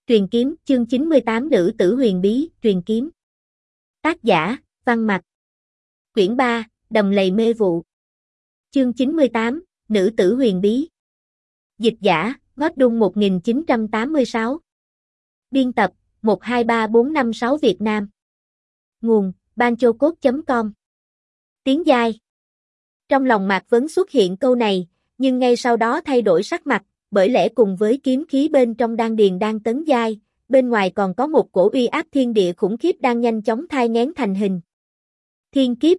Truyền kiếm, chương 98 Nữ tử huyền bí, truyền kiếm. Tác giả, Văn Mặc. Quyển 3, Đầm lầy mê vụ. Chương 98, Nữ tử huyền bí. Dịch giả, Ngót Đung 1986. Biên tập, 123456 Việt Nam. Nguồn, banchocode.com. Tiếng Giai. Trong lòng Mạc Vấn xuất hiện câu này, nhưng ngay sau đó thay đổi sắc mặt, bởi lẽ cùng với kiếm khí bên trong đan điền đang tấn giai, bên ngoài còn có một cổ uy áp thiên địa khủng khiếp đang nhanh chóng thai nghén thành hình. Thiên kiếp.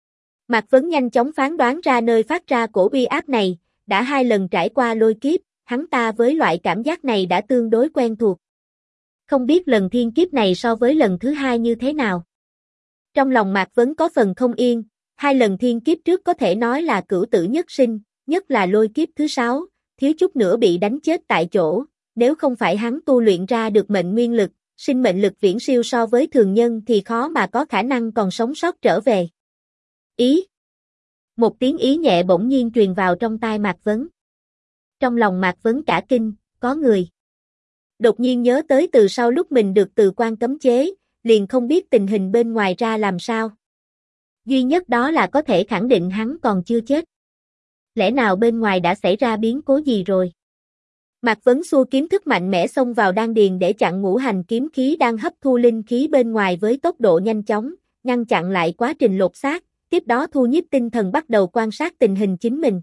Mạc Vấn nhanh chóng phán đoán ra nơi phát ra cổ uy áp này, đã 2 lần trải qua lôi kiếp, hắn ta với loại cảm giác này đã tương đối quen thuộc. Không biết lần thiên kiếp này so với lần thứ 2 như thế nào. Trong lòng Mạc Vấn có phần không yên, 2 lần thiên kiếp trước có thể nói là cửu tử nhất sinh, nhất là lôi kiếp thứ 6, thiếu chút nữa bị đánh chết tại chỗ, nếu không phải hắn tu luyện ra được mệnh nguyên lực, sinh mệnh lực viễn siêu so với thường nhân thì khó mà có khả năng còn sống sót trở về. Ý. Một tiếng ý nhẹ bỗng nhiên truyền vào trong tai Mạc Vấn. Trong lòng Mạc Vấn cả kinh, có người. Đột nhiên nhớ tới từ sau lúc mình được Từ Quan cấm chế, liền không biết tình hình bên ngoài ra làm sao. Duy nhất đó là có thể khẳng định hắn còn chưa chết. Lẽ nào bên ngoài đã xảy ra biến cố gì rồi? Mạc Vấn xua kiếm thức mạnh mẽ xông vào đan điền để chặn ngũ hành kiếm khí đang hấp thu linh khí bên ngoài với tốc độ nhanh chóng, ngăn chặn lại quá trình lột xác, tiếp đó thu nhiếp tinh thần bắt đầu quan sát tình hình chính mình.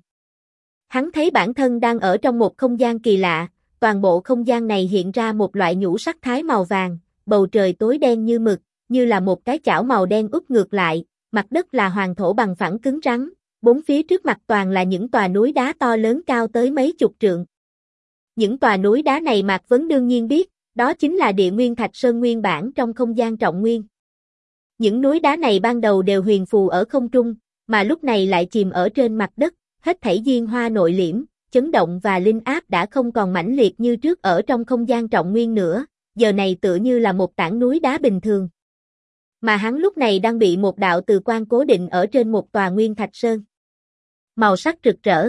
Hắn thấy bản thân đang ở trong một không gian kỳ lạ, toàn bộ không gian này hiện ra một loại nhũ sắc thái màu vàng, bầu trời tối đen như mực, như là một cái chảo màu đen úp ngược lại, mặt đất là hoàng thổ bằng phẳng cứng rắn. Bốn phía trước mặt toàn là những tòa núi đá to lớn cao tới mấy chục trượng. Những tòa núi đá này Mạc Vấn đương nhiên biết, đó chính là Địa Nguyên Thạch Sơn nguyên bản trong không gian trọng nguyên. Những núi đá này ban đầu đều huyền phù ở không trung, mà lúc này lại chìm ở trên mặt đất, hết thảy diên hoa nội liễm, chấn động và linh áp đã không còn mãnh liệt như trước ở trong không gian trọng nguyên nữa, giờ này tựa như là một tảng núi đá bình thường. Mà hắn lúc này đang bị một đạo từ quan cố định ở trên một tòa Nguyên Thạch Sơn. Màu sắc rực rỡ.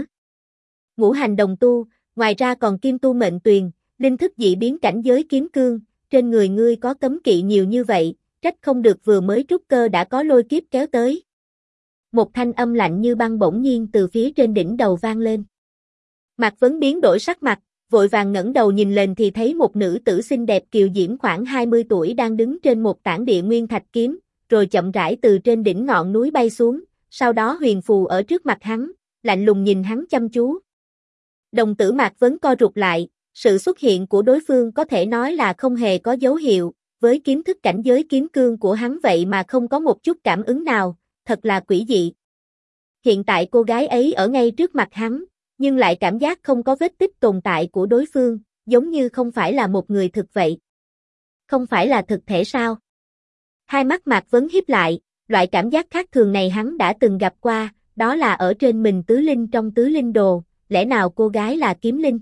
Ngũ hành đồng tu, ngoài ra còn kim tu mệnh tuyền, linh thức dị biến cảnh giới kiếm cương, trên người ngươi có cấm kỵ nhiều như vậy, trách không được vừa mới trúc cơ đã có lôi kiếp kéo tới. Một thanh âm lạnh như băng bỗng nhiên từ phía trên đỉnh đầu vang lên. Mạc Vấn biến đổi sắc mặt, vội vàng ngẩng đầu nhìn lên thì thấy một nữ tử xinh đẹp kiều diễm khoảng 20 tuổi đang đứng trên một tảng địa nguyên thạch kiếm, rồi chậm rãi từ trên đỉnh ngọn núi bay xuống. Sau đó huyền phù ở trước mặt hắn, lạnh lùng nhìn hắn chăm chú. Đồng tử Mạc Vấn co rụt lại, sự xuất hiện của đối phương có thể nói là không hề có dấu hiệu, với kiến thức cảnh giới kiếm cương của hắn vậy mà không có một chút cảm ứng nào, thật là quỷ dị. Hiện tại cô gái ấy ở ngay trước mặt hắn, nhưng lại cảm giác không có vết tích tồn tại của đối phương, giống như không phải là một người thực vậy. Không phải là thực thể sao? Hai mắt Mạc Vấn híp lại. Loại cảm giác khác thường này hắn đã từng gặp qua, đó là ở trên mình tứ linh trong tứ linh đồ, lẽ nào cô gái là kiếm linh?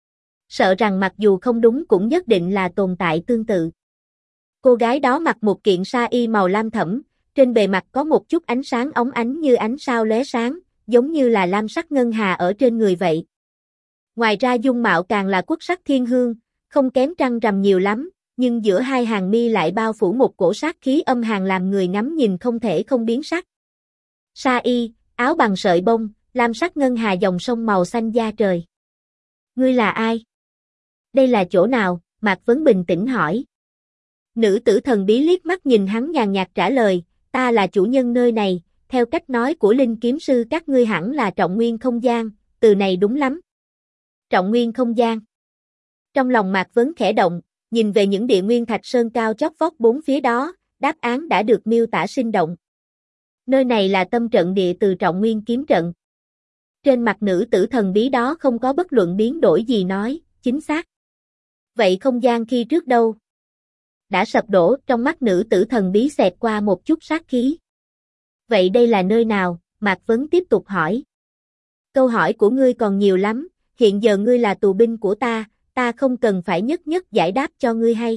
Sợ rằng mặc dù không đúng cũng nhất định là tồn tại tương tự. Cô gái đó mặc một kiện sa y màu lam thẫm, trên bề mặt có một chút ánh sáng óng ánh như ánh sao lóe sáng, giống như là lam sắc ngân hà ở trên người vậy. Ngoài ra dung mạo càng là quốc sắc thiên hương, không kém trăng rằm nhiều lắm. Nhưng giữa hai hàng mi lại bao phủ một cổ sát khí âm hàn làm người ngắm nhìn không thể không biến sắc. Sa y, áo bằng sợi bông, lam sắc ngân hà dòng sông màu xanh da trời. Ngươi là ai? Đây là chỗ nào? Mạc Vấn bình tĩnh hỏi. Nữ tử thần bí liếc mắt nhìn hắn nhàn nhạt trả lời, ta là chủ nhân nơi này, theo cách nói của Linh kiếm sư các ngươi hẳn là trọng nguyên không gian, từ này đúng lắm. Trọng nguyên không gian. Trong lòng Mạc Vấn khẽ động. Nhìn về những địa nguyên thạch sơn cao chót vót bốn phía đó, đáp án đã được miêu tả sinh động. Nơi này là tâm trận địa từ trọng nguyên kiếm trận. Trên mặt nữ tử thần bí đó không có bất luận biến đổi gì nói, chính xác. Vậy không gian khi trước đâu? Đã sập đổ, trong mắt nữ tử thần bí xẹt qua một chút sát khí. Vậy đây là nơi nào? Mạc Vấn tiếp tục hỏi. Câu hỏi của ngươi còn nhiều lắm, hiện giờ ngươi là tù binh của ta không cần phải nhất nhất giải đáp cho ngươi hay.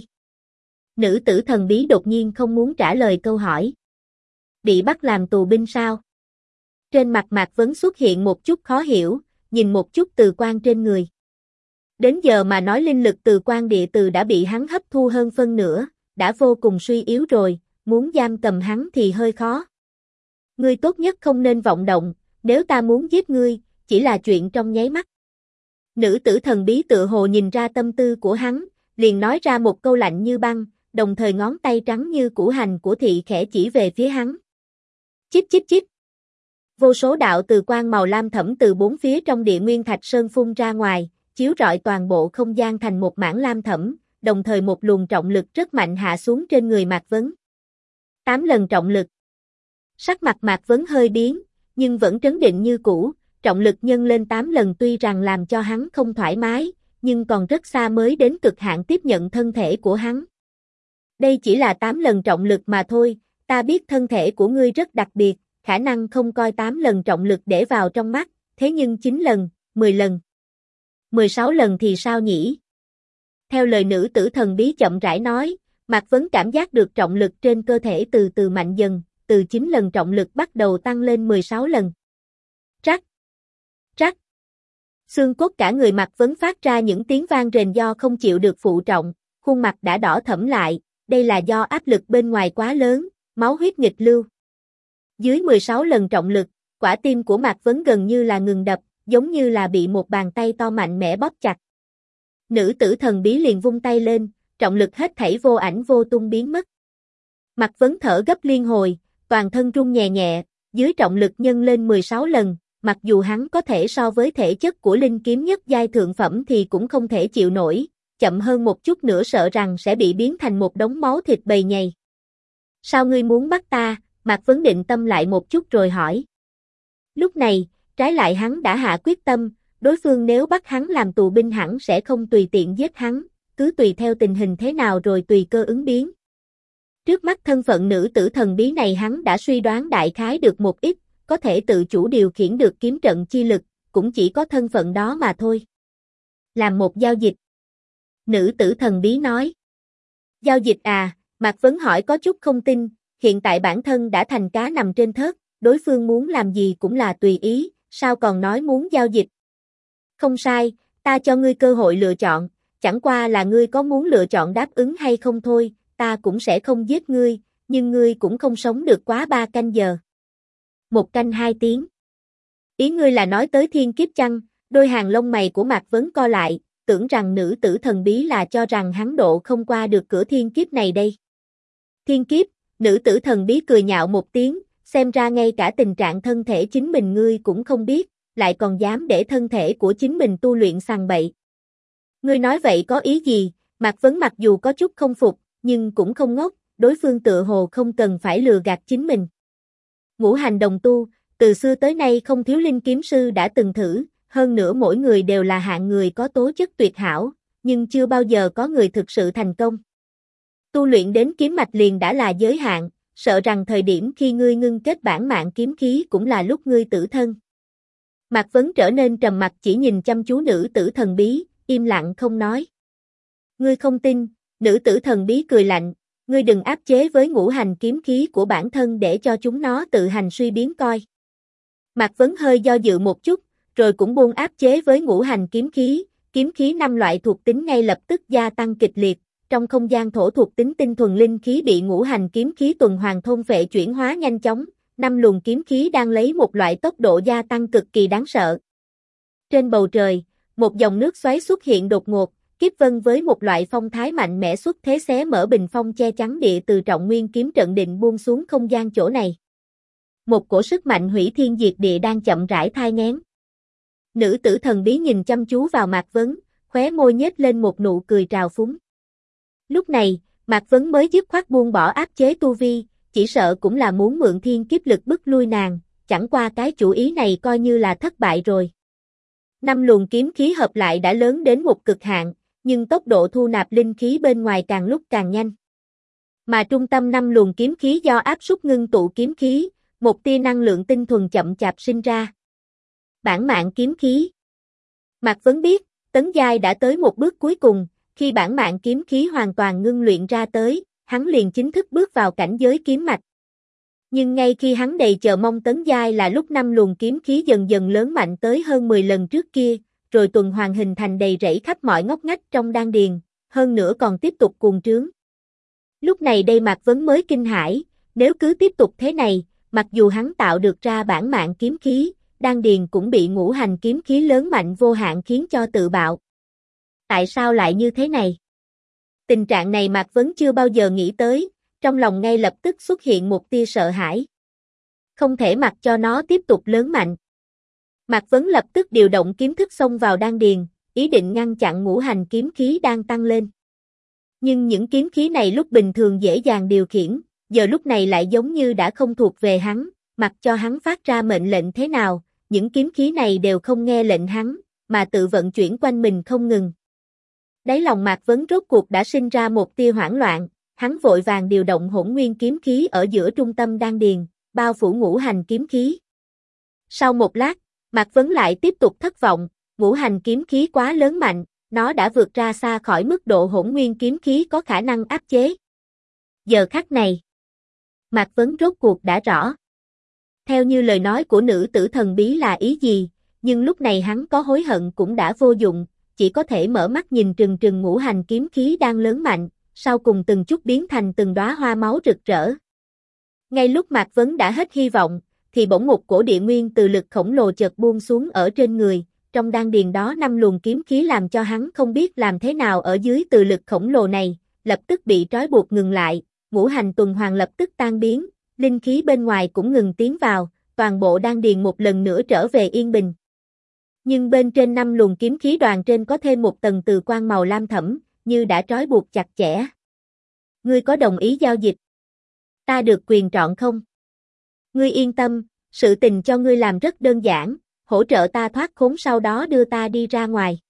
Nữ tử thần bí đột nhiên không muốn trả lời câu hỏi. Bị bắt làm tù binh sao? Trên mặt Mạc Vấn xuất hiện một chút khó hiểu, nhìn một chút Từ Quan trên người. Đến giờ mà nói linh lực từ quan địa từ đã bị hắn hấp thu hơn phân nửa, đã vô cùng suy yếu rồi, muốn giam cầm hắn thì hơi khó. Ngươi tốt nhất không nên vọng động, nếu ta muốn giết ngươi, chỉ là chuyện trong nháy mắt. Nữ tử thần bí tự hồ nhìn ra tâm tư của hắn, liền nói ra một câu lạnh như băng, đồng thời ngón tay trắng như củ hành của thị khẽ chỉ về phía hắn. Chích chích chích. Vô số đạo từ quang màu lam thẫm từ bốn phía trong địa nguyên thạch sơn phun ra ngoài, chiếu rọi toàn bộ không gian thành một mảng lam thẫm, đồng thời một luồng trọng lực rất mạnh hạ xuống trên người Mạc Vấn. 8 lần trọng lực. Sắc mặt Mạc Vấn hơi biến, nhưng vẫn trấn định như cũ, trọng lực nhân lên 8 lần tuy rằng làm cho hắn không thoải mái, nhưng còn rất xa mới đến cực hạn tiếp nhận thân thể của hắn. Đây chỉ là 8 lần trọng lực mà thôi, ta biết thân thể của ngươi rất đặc biệt, khả năng không coi 8 lần trọng lực để vào trong mắt, thế nhưng 9 lần, 10 lần, 16 lần thì sao nhỉ? Theo lời nữ tử thần bí chậm rãi nói, Mạc Vấn cảm giác được trọng lực trên cơ thể từ từ mạnh dần, từ 9 lần trọng lực bắt đầu tăng lên 16 lần. Rắc, rắc. Xương cốt cả người Mạc Vấn phát ra những tiếng vang rền do không chịu được phụ trọng, khuôn mặt đã đỏ thẫm lại, đây là do áp lực bên ngoài quá lớn, máu huyết nghịch lưu. Dưới 16 lần trọng lực, quả tim của Mạc Vấn gần như là ngừng đập, giống như là bị một bàn tay to mạnh mẽ bóp chặt. Nữ tử thần bí liền vung tay lên, trọng lực hết thảy vô ảnh vô tung biến mất. Mạc Vấn thở gấp liên hồi, toàn thân run nhẹ nhẹ, dưới trọng lực nhân lên 16 lần, mặc dù hắn có thể so với thể chất của linh kiếm nhất giai thượng phẩm thì cũng không thể chịu nổi, chậm hơn một chút nữa sợ rằng sẽ bị biến thành một đống máu thịt bầy nhầy. Sao ngươi muốn bắt ta? Mạc Vấn định tâm lại một chút rồi hỏi. Lúc này, trái lại hắn đã hạ quyết tâm, đối phương nếu bắt hắn làm tù binh hẳn sẽ không tùy tiện giết hắn, cứ tùy theo tình hình thế nào rồi tùy cơ ứng biến. Trước mắt thân phận nữ tử thần bí này hắn đã suy đoán đại khái được một ít, có thể tự chủ điều khiển được kiếm trận chi lực, cũng chỉ có thân phận đó mà thôi. Làm một giao dịch. Nữ tử thần bí nói. Giao dịch à? Mạc Vấn hỏi có chút không tin, hiện tại bản thân đã thành cá nằm trên thớt, đối phương muốn làm gì cũng là tùy ý, sao còn nói muốn giao dịch? Không sai, ta cho ngươi cơ hội lựa chọn, chẳng qua là ngươi có muốn lựa chọn đáp ứng hay không thôi, ta cũng sẽ không giết ngươi, nhưng ngươi cũng không sống được quá 3 canh giờ. 1 canh 2 tiếng. Ý ngươi là nói tới thiên kiếp chăng? Đôi hàng lông mày của Mạc Vấn co lại, tưởng rằng nữ tử thần bí là cho rằng hắn độ không qua được cửa thiên kiếp này đây. Thiên kiếp, nữ tử thần bí cười nhạo một tiếng, xem ra ngay cả tình trạng thân thể chính mình ngươi cũng không biết, lại còn dám để thân thể của chính mình tu luyện sằng bậy. Ngươi nói vậy có ý gì? Mạc Vấn mặc dù có chút không phục, nhưng cũng không ngốc, đối phương tựa hồ không cần phải lừa gạt chính mình. Ngũ hành đồng tu, từ xưa tới nay không thiếu linh kiếm sư đã từng thử, hơn nữa mỗi người đều là hạng người có tố chất tuyệt hảo, nhưng chưa bao giờ có người thực sự thành công. Tu luyện đến kiếm mạch liền đã là giới hạn, sợ rằng thời điểm khi ngươi ngưng kết bản mạng kiếm khí cũng là lúc ngươi tử thân. Mạc Vấn trở nên trầm mặc chỉ nhìn chăm chú nữ tử thần bí, im lặng không nói. Ngươi không tin, nữ tử thần bí cười lạnh, ngươi đừng áp chế với ngũ hành kiếm khí của bản thân để cho chúng nó tự hành suy biến coi. Mạc Vấn hơi do dự một chút, rồi cũng buông áp chế với ngũ hành kiếm khí 5 loại thuộc tính ngay lập tức gia tăng kịch liệt, trong không gian thổ thuộc tính tinh thuần linh khí bị ngũ hành kiếm khí tuần hoàn thôn phệ chuyển hóa nhanh chóng, 5 luồng kiếm khí đang lấy một loại tốc độ gia tăng cực kỳ đáng sợ. Trên bầu trời, một dòng nước xoáy xuất hiện đột ngột, kiếp vân với một loại phong thái mạnh mẽ xuất thế xé mở bình phong che chắn địa từ trọng nguyên kiếm trận định buông xuống không gian chỗ này. Một cổ sức mạnh hủy thiên diệt địa đang chậm rãi thai nghén. Nữ tử thần bí nhìn chăm chú vào Mạc Vấn, khóe môi nhếch lên một nụ cười trào phúng. Lúc này, Mạc Vấn mới dứt khoát buông bỏ áp chế tu vi, chỉ sợ cũng là muốn mượn thiên kiếp lực bức lui nàng, chẳng qua cái chủ ý này coi như là thất bại rồi. 5 luồng kiếm khí hợp lại đã lớn đến một cực hạn, nhưng tốc độ thu nạp linh khí bên ngoài càng lúc càng nhanh. Mà trung tâm 5 luồng kiếm khí do áp suất ngưng tụ kiếm khí, một tia năng lượng tinh thuần chậm chạp sinh ra. Bản mạng kiếm khí. Mạc Vấn biết, tấn giai đã tới một bước cuối cùng, khi bản mạng kiếm khí hoàn toàn ngưng luyện ra tới, hắn liền chính thức bước vào cảnh giới kiếm mạch. Nhưng ngay khi hắn đầy chờ mong tấn giai là lúc 5 luồng kiếm khí dần dần lớn mạnh tới hơn 10 lần trước kia, rồi tuần hoàn hình thành đầy rẫy khắp mọi ngóc ngách trong đan điền, hơn nữa còn tiếp tục cuồng trướng. Lúc này đây Mạc Vấn mới kinh hãi, nếu cứ tiếp tục thế này, mặc dù hắn tạo được ra bản mạng kiếm khí, đan điền cũng bị ngũ hành kiếm khí lớn mạnh vô hạn khiến cho tự bạo. Tại sao lại như thế này? Tình trạng này Mạc Vấn chưa bao giờ nghĩ tới, trong lòng ngay lập tức xuất hiện một tia sợ hãi. Không thể mặc cho nó tiếp tục lớn mạnh. Mạc Vấn lập tức điều động kiếm thức xông vào đan điền, ý định ngăn chặn ngũ hành kiếm khí đang tăng lên. Nhưng những kiếm khí này lúc bình thường dễ dàng điều khiển, giờ lúc này lại giống như đã không thuộc về hắn, mặc cho hắn phát ra mệnh lệnh thế nào, những kiếm khí này đều không nghe lệnh hắn, mà tự vận chuyển quanh mình không ngừng. Đáy lòng Mạc Vấn rốt cuộc đã sinh ra một tia hoảng loạn, hắn vội vàng điều động hỗn nguyên kiếm khí ở giữa trung tâm đan điền, bao phủ ngũ hành kiếm khí. Sau một lát, Mạc Vấn lại tiếp tục thất vọng, ngũ hành kiếm khí quá lớn mạnh, nó đã vượt ra xa khỏi mức độ hỗn nguyên kiếm khí có khả năng áp chế. Giờ khắc này, Mạc Vấn rốt cuộc đã rõ. Theo như lời nói của nữ tử thần bí là ý gì, nhưng lúc này hắn có hối hận cũng đã vô dụng, chỉ có thể mở mắt nhìn trừng trừng ngũ hành kiếm khí đang lớn mạnh, sau cùng từng chút biến thành từng đóa hoa máu rực rỡ. Ngay lúc Mạc Vấn đã hết hy vọng, thì bỗng một cổ địa nguyên từ lực khổng lồ chợt buông xuống ở trên người, trong đan điền đó 5 luồng kiếm khí làm cho hắn không biết làm thế nào ở dưới từ lực khổng lồ này, lập tức bị trói buộc ngừng lại, ngũ hành tuần hoàn lập tức tan biến, linh khí bên ngoài cũng ngừng tiến vào, toàn bộ đan điền một lần nữa trở về yên bình. Nhưng bên trên 5 luồng kiếm khí đoàn trên có thêm một tầng từ quang màu lam thẫm, như đã trói buộc chặt chẽ. Ngươi có đồng ý giao dịch? Ta được quyền chọn không? Ngươi yên tâm, sự tình cho ngươi làm rất đơn giản, hỗ trợ ta thoát khốn sau đó đưa ta đi ra ngoài.